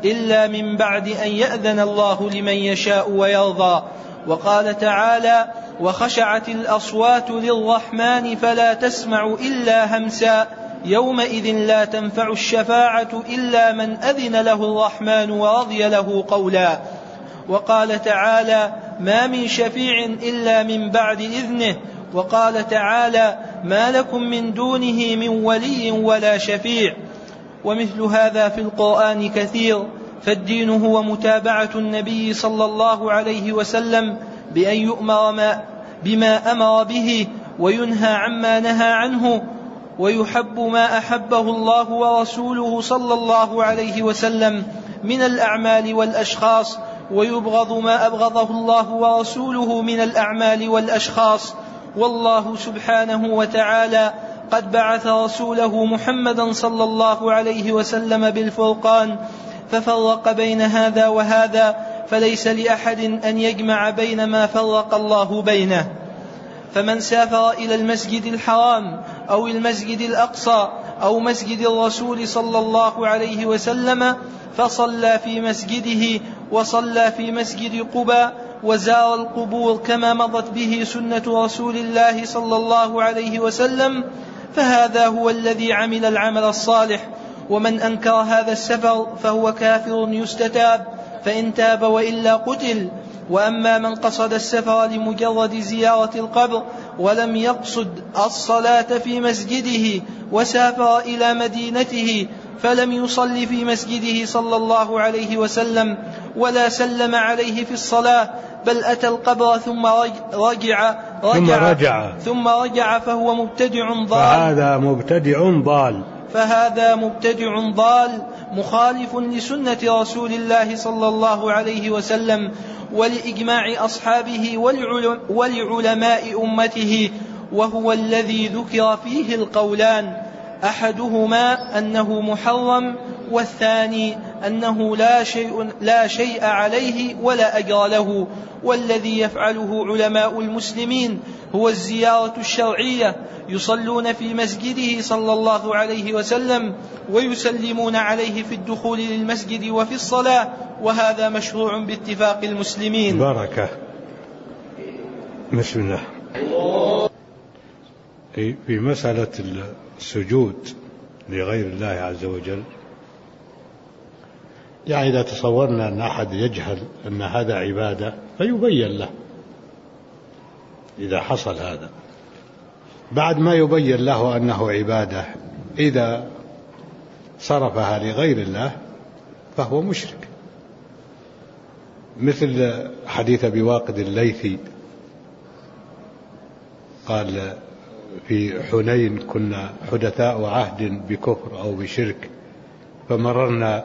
إلا من بعد أن يأذن الله لمن يشاء ويرضى. وقال تعالى: وخشعت الأصوات للرحمن فلا تسمع إلا همسا يومئذ لا تنفع الشفاعة إلا من أذن له الرحمن ورضي له قولا. وقال تعالى: ما من شفيع إلا من بعد إذنه. وقال تعالى: ما لكم من دونه من ولي ولا شفيع. ومثل هذا في القرآن كثير. فالدين هو متابعة النبي صلى الله عليه وسلم بأن يؤمر بما أمر به وينهى عما نهى عنه، ويحب ما أحبه الله ورسوله صلى الله عليه وسلم من الأعمال والأشخاص، ويبغض ما أبغضه الله ورسوله من الأعمال والأشخاص. والله سبحانه وتعالى قد بعث رسوله محمدا صلى الله عليه وسلم بالفرقان ففرق بين هذا وهذا، فليس لأحد أن يجمع بين ما فرق الله بينه. فمن سافر إلى المسجد الحرام أو المسجد الأقصى أو مسجد الرسول صلى الله عليه وسلم فصلى في مسجده وصلى في مسجد قباء وزار القبور كما مضت به سنة رسول الله صلى الله عليه وسلم، فهذا هو الذي عمل العمل الصالح. ومن أنكر هذا السفر فهو كافر يستتاب، فإن تاب وإلا قتل. وأما من قصد السفر لمجرد زيارة القبر ولم يقصد الصلاة في مسجده وسافر إلى مدينته فلم يصل في مسجده صلى الله عليه وسلم ولا سلم عليه في الصلاة، بل أتى القبر ثم رجع فهو مبتدع ضال. فهذا مبتدع ضال مخالف لسنة رسول الله صلى الله عليه وسلم ولإجماع أصحابه ولعلماء أمته، وهو الذي ذكر فيه القولان، أحدهما أنه محرم، والثاني أنه لا شيء عليه ولا أجر له. والذي يفعله علماء المسلمين هو الزيارة الشرعية، يصلون في مسجده صلى الله عليه وسلم ويسلمون عليه في الدخول للمسجد وفي الصلاة، وهذا مشروع باتفاق المسلمين. بركة. بسم الله. في مسألة السجود لغير الله عز وجل، يعني إذا تصورنا أن أحد يجهل أن هذا عبادة فيبين له، إذا حصل هذا بعد ما يبين له أنه عبادة، إذا صرفها لغير الله فهو مشرك. مثل حديث أبي واقد الليثي قال: في حنين كنا حدثاء عهد بكفر أو بشرك، فمررنا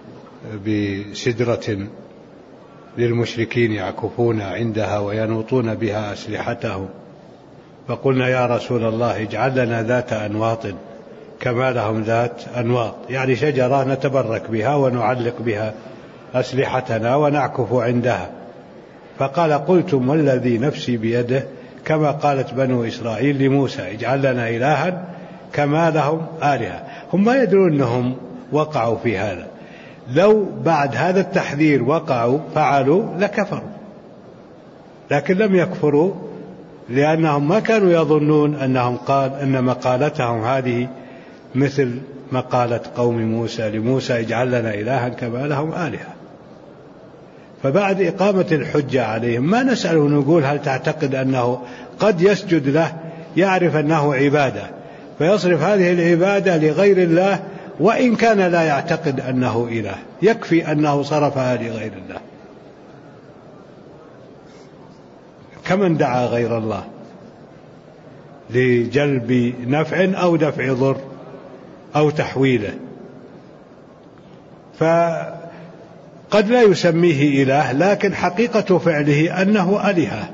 بسدرة للمشركين يعكفون عندها وينوطون بها أسلحتهم، فقلنا: يا رسول الله اجعل لنا ذات أنواط كما لهم ذات أنواط، يعني شجرة نتبرك بها ونعلق بها أسلحتنا ونعكف عندها. فقال: قلتم والذي نفسي بيده كما قالت بنو إسرائيل لموسى اجعل لنا إلها كما لهم آلهة. هم ما يدرون أنهم وقعوا في هذا، لو بعد هذا التحذير وقعوا فعلوا لكفروا، لكن لم يكفروا لأنهم ما كانوا يظنون أن مقالتهم هذه مثل مقالة قوم موسى لموسى اجعل لنا إلها كما لهم آلهة. فبعد إقامة الحجة عليهم ما نسأله نقول هل تعتقد أنه قد يسجد له، يعرف أنه عبادة فيصرف هذه العبادة لغير الله وإن كان لا يعتقد أنه إله، يكفي أنه صرفها لغير الله، كمن دعا غير الله لجلب نفع أو دفع ضر أو تحويله، فقد لا يسميه إله لكن حقيقة فعله أنه آلهة.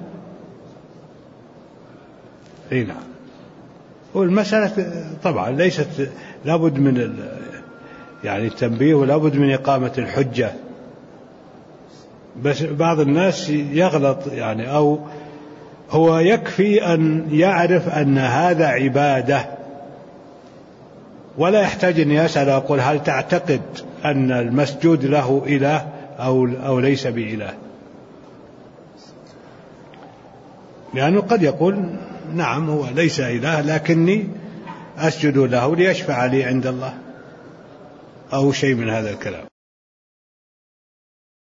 هنا والمسألة طبعا ليست لابد من يعني التنبيه ولابد من إقامة الحجة، بس بعض الناس يغلط يعني، أو هو يكفي أن يعرف أن هذا عبادة ولا يحتاج أن يسأل ويقول هل تعتقد أن المسجود له إله أو ليس بإله، لأنه قد يقول نعم هو ليس إله لكني أسجد له ليشفع لي عند الله أو شيء من هذا الكلام.